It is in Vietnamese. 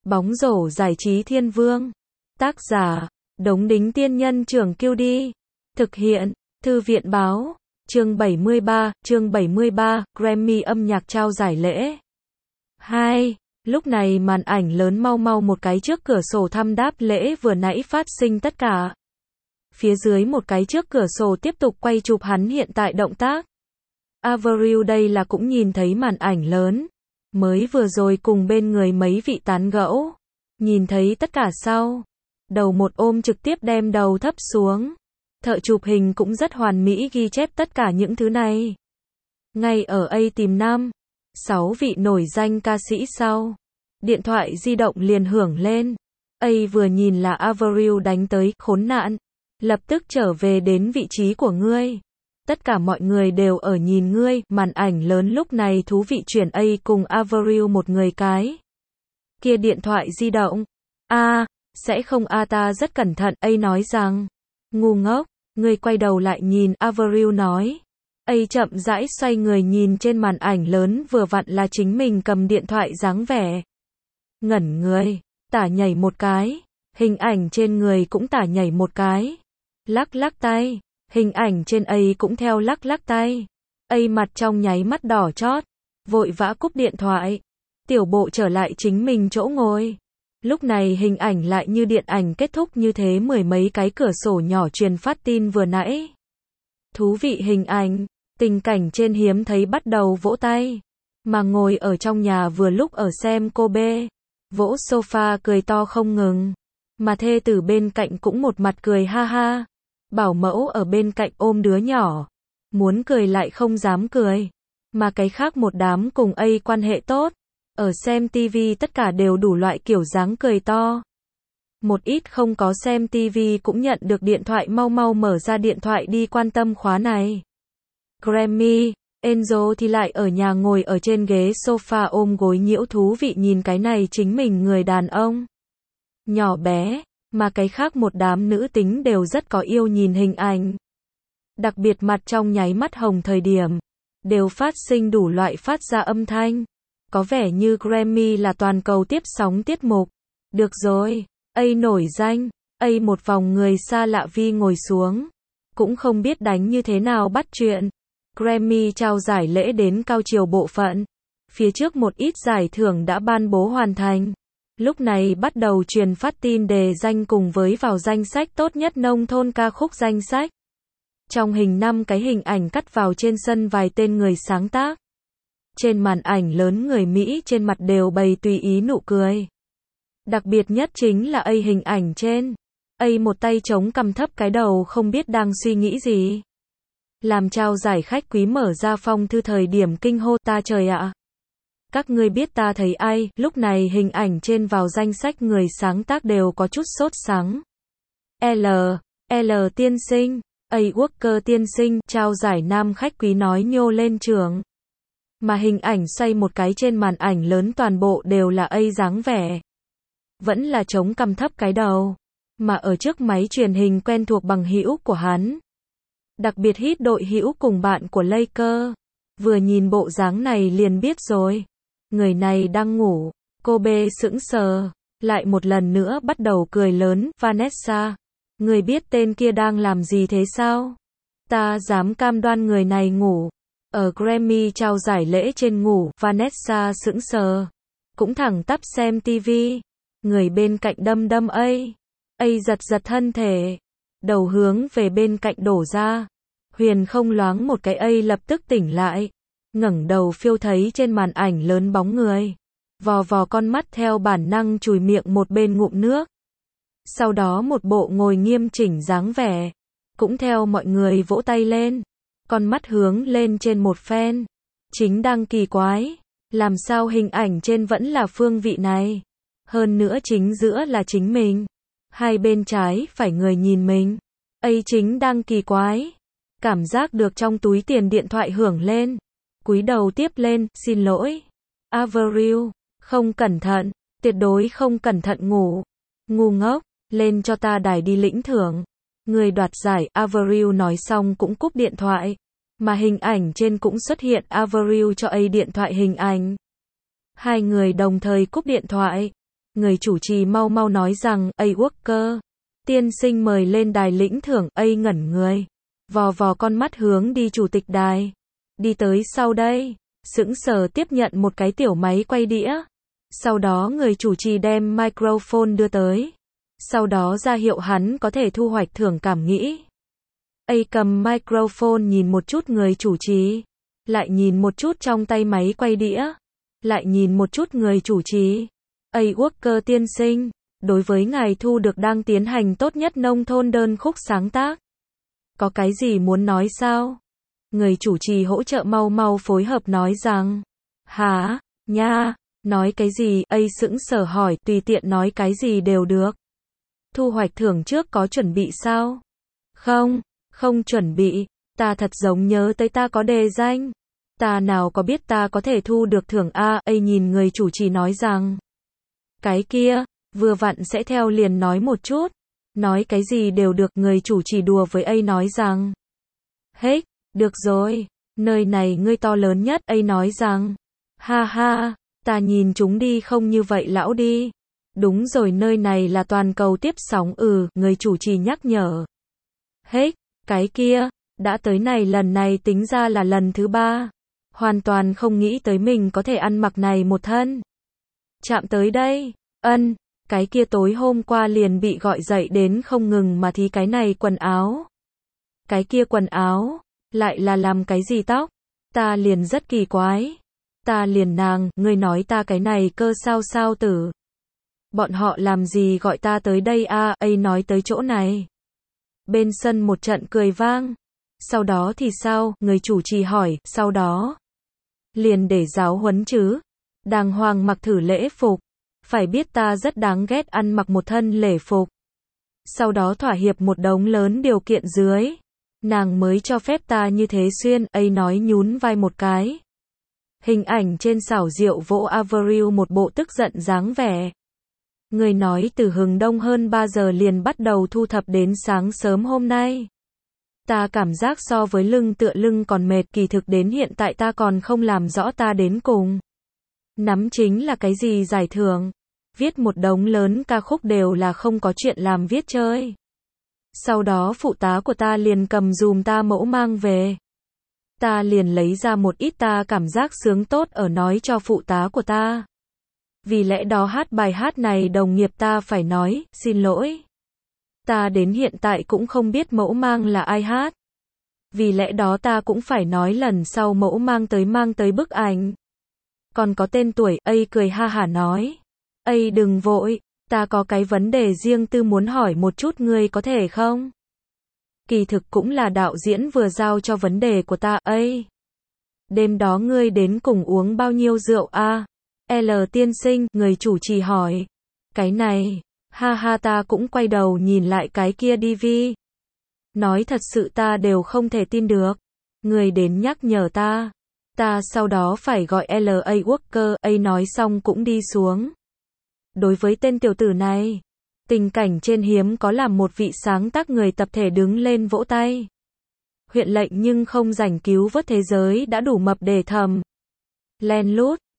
Bóng rổ giải trí thiên vương. Tác giả, Đống Đính Tiên Nhân Trưởng Kiêu Đi. Thực hiện, Thư viện Báo. Chương 73, Grammy âm nhạc trao giải lễ. 2. Lúc này màn ảnh lớn mau một cái trước cửa sổ thăm đáp lễ vừa nãy phát sinh tất cả. Phía dưới một cái trước cửa sổ tiếp tục quay chụp hắn hiện tại động tác. Avril đây là cũng nhìn thấy màn ảnh lớn. Mới vừa rồi cùng bên người mấy vị tán gẫu. Nhìn thấy tất cả sau. Đầu một ôm trực tiếp đem đầu thấp xuống. Thợ chụp hình cũng rất hoàn mỹ ghi chép tất cả những thứ này. Ngay ở A tìm 6 vị nổi danh ca sĩ sau. Điện thoại di động liền hưởng lên. A vừa nhìn là Avril đánh tới, khốn nạn. Lập tức trở về đến vị trí của ngươi. Tất cả mọi người đều ở nhìn ngươi, màn ảnh lớn lúc này thú vị chuyển A cùng Avril một người cái. Kia điện thoại di động. Sẽ không ta rất cẩn thận, A nói rằng. Ngu ngốc, ngươi quay đầu lại nhìn, Avril nói. A chậm rãi xoay người nhìn trên màn ảnh lớn vừa vặn là chính mình cầm điện thoại dáng vẻ. Ngẩn người, tả nhảy một cái, hình ảnh trên người cũng tả nhảy một cái. Lắc tay, hình ảnh trên A cũng theo lắc tay. A mặt trong nháy mắt đỏ chót, vội vã cúp điện thoại. Tiểu bộ trở lại chính mình chỗ ngồi. Lúc này hình ảnh lại như điện ảnh kết thúc như thế, mười mấy cái cửa sổ nhỏ truyền phát tin vừa nãy. Thú vị hình ảnh, tình cảnh trên hiếm thấy bắt đầu vỗ tay. Mà ngồi ở trong nhà vừa lúc ở xem cô bê. Vỗ sofa cười to không ngừng. Mà thê tử bên cạnh cũng một mặt cười ha ha. Bảo mẫu ở bên cạnh ôm đứa nhỏ. Muốn cười lại không dám cười. Mà cái khác một đám cùng A quan hệ tốt. Ở xem TV tất cả đều đủ loại kiểu dáng cười to. Một ít không có xem TV cũng nhận được điện thoại mau mở ra điện thoại đi quan tâm khóa này. Grammy, Enzo thì lại ở nhà ngồi ở trên ghế sofa ôm gối nhiễu thú vị nhìn cái này chính mình người đàn ông. Nhỏ bé, mà cái khác một đám nữ tính đều rất có yêu nhìn hình ảnh. Đặc biệt mặt trong nháy mắt hồng thời điểm. Đều phát sinh đủ loại phát ra âm thanh. Có vẻ như Grammy là toàn cầu tiếp sóng tiết mục. Được rồi, A nổi danh, A một vòng người xa lạ vi ngồi xuống. Cũng không biết đánh như thế nào bắt chuyện. Grammy trao giải lễ đến cao chiều bộ phận. Phía trước một ít giải thưởng đã ban bố hoàn thành. Lúc này bắt đầu truyền phát tin đề danh cùng với vào danh sách tốt nhất nông thôn ca khúc danh sách. Trong hình 5 cái hình ảnh cắt vào trên sân vài tên người sáng tác. Trên màn ảnh lớn người Mỹ trên mặt đều bày tùy ý nụ cười. Đặc biệt nhất chính là A hình ảnh trên. A một tay chống cằm thấp cái đầu không biết đang suy nghĩ gì. Làm trao giải khách quý mở ra phong thư thời điểm kinh hô ta trời ạ. Các ngươi biết ta thấy ai, lúc này hình ảnh trên vào danh sách người sáng tác đều có chút sốt sắng. L tiên sinh, A Walker tiên sinh, trao giải nam khách quý nói nhô lên trường. Mà hình ảnh xoay một cái trên màn ảnh lớn toàn bộ đều là A dáng vẻ. Vẫn là chống cằm thấp cái đầu. Mà ở trước máy truyền hình quen thuộc bằng hữu của hắn. Đặc biệt hít đội hữu cùng bạn của Laker. Vừa nhìn bộ dáng này liền biết rồi. Người này đang ngủ. Cô bê sững sờ. Lại một lần nữa bắt đầu cười lớn. Vanessa. Người biết tên kia đang làm gì thế sao? Ta dám cam đoan người này ngủ. Ở Grammy trao giải lễ trên ngủ, Vanessa sững sờ. Cũng thẳng tắp xem TV. Người bên cạnh đâm A. A giật thân thể. Đầu hướng về bên cạnh đổ ra. Huyền không loáng một cái A lập tức tỉnh lại. Ngẩng đầu phiêu thấy trên màn ảnh lớn bóng người. Vò con mắt theo bản năng chùi miệng một bên ngụm nước. Sau đó một bộ ngồi nghiêm chỉnh dáng vẻ. Cũng theo mọi người vỗ tay lên. Con mắt hướng lên trên một phen. Chính đang kỳ quái. Làm sao hình ảnh trên vẫn là phương vị này. Hơn nữa chính giữa là chính mình. Hai bên trái phải người nhìn mình. A chính đang kỳ quái. Cảm giác được trong túi tiền điện thoại hưởng lên. Cúi đầu tiếp lên, xin lỗi. Avril, không cẩn thận. Tuyệt đối không cẩn thận ngủ. Ngu ngốc, lên cho ta đài đi lĩnh thưởng. Người đoạt giải, Avril nói xong cũng cúp điện thoại. Mà hình ảnh trên cũng xuất hiện Avril cho A điện thoại hình ảnh. Hai người đồng thời cúp điện thoại. Người chủ trì mau mau nói rằng, A Walker, tiên sinh mời lên đài lĩnh thưởng. A ngẩn người, vò vò con mắt hướng đi chủ tịch đài. Đi tới sau đây, sững sờ tiếp nhận một cái tiểu máy quay đĩa. Sau đó người chủ trì đem microphone đưa tới. Sau đó ra hiệu hắn có thể thu hoạch thưởng cảm nghĩ. A cầm microphone nhìn một chút người chủ trì, lại nhìn một chút trong tay máy quay đĩa, lại nhìn một chút người chủ trì. A Walker tiên sinh, đối với ngài thu được đang tiến hành tốt nhất nông thôn đơn khúc sáng tác. Có cái gì muốn nói sao? Người chủ trì hỗ trợ mau mau phối hợp nói rằng, hả, nha, nói cái gì? A sững sờ hỏi, tùy tiện nói cái gì đều được. Thu hoạch thưởng trước có chuẩn bị sao? Không, không chuẩn bị, ta thật giống nhớ tới ta có đề danh. Ta nào có biết ta có thể thu được thưởng A. A nhìn người chủ trì nói rằng, cái kia, vừa vặn sẽ theo liền nói một chút. Nói cái gì đều được. Người chủ trì đùa với A nói rằng, hết, được rồi, nơi này ngươi to lớn nhất. A nói rằng, ha ha, ta nhìn chúng đi không như vậy lão đi. Đúng rồi, nơi này là toàn cầu tiếp sóng. Người chủ trì nhắc nhở. Hết, cái kia, đã tới này lần này tính ra là lần thứ 3. Hoàn toàn không nghĩ tới mình có thể ăn mặc này một thân. Chạm tới đây, cái kia tối hôm qua liền bị gọi dậy đến không ngừng mà thì cái này quần áo. Cái kia quần áo, lại là làm cái gì tóc? Ta liền rất kỳ quái. Ta liền nàng, ngươi nói ta cái này cơ sao tử. Bọn họ làm gì gọi ta tới đây a? A nói tới chỗ này. Bên sân một trận cười vang. Sau đó thì sao? Người chủ trì hỏi, sau đó. Liền để giáo huấn chứ. Đàng hoàng mặc thử lễ phục. Phải biết ta rất đáng ghét ăn mặc một thân lễ phục. Sau đó thỏa hiệp một đống lớn điều kiện dưới. Nàng mới cho phép ta như thế xuyên. A nói nhún vai một cái. Hình ảnh trên xảo diệu vỗ Avril một bộ tức giận dáng vẻ. Người nói từ hừng đông hơn 3 giờ liền bắt đầu thu thập đến sáng sớm hôm nay. Ta cảm giác so với lưng tựa lưng còn mệt, kỳ thực đến hiện tại ta còn không làm rõ ta đến cùng. Nắm chính là cái gì giải thưởng. Viết một đống lớn ca khúc đều là không có chuyện làm viết chơi. Sau đó phụ tá của ta liền cầm dùm ta mẫu mang về. Ta liền lấy ra một ít ta cảm giác sướng tốt ở nói cho phụ tá của ta. Vì lẽ đó hát bài hát này đồng nghiệp ta phải nói, xin lỗi. Ta đến hiện tại cũng không biết mẫu mang là ai hát. Vì lẽ đó ta cũng phải nói lần sau mẫu mang tới bức ảnh. Còn có tên tuổi. A cười ha hả nói. A đừng vội, ta có cái vấn đề riêng tư muốn hỏi một chút, ngươi có thể không? Kỳ thực cũng là đạo diễn vừa giao cho vấn đề của ta. A, đêm đó ngươi đến cùng uống bao nhiêu rượu a? L tiên sinh, người chủ trì hỏi. Cái này, ha ha, ta cũng quay đầu nhìn lại cái kia DV. Nói thật sự ta đều không thể tin được. Người đến nhắc nhở ta. Ta sau đó phải gọi L.A. Walker. A nói xong cũng đi xuống. Đối với tên tiểu tử này, tình cảnh trên hiếm có làm một vị sáng tác người tập thể đứng lên vỗ tay. Huyện lệnh nhưng không rảnh cứu vớt thế giới đã đủ mập để thầm. Len lút.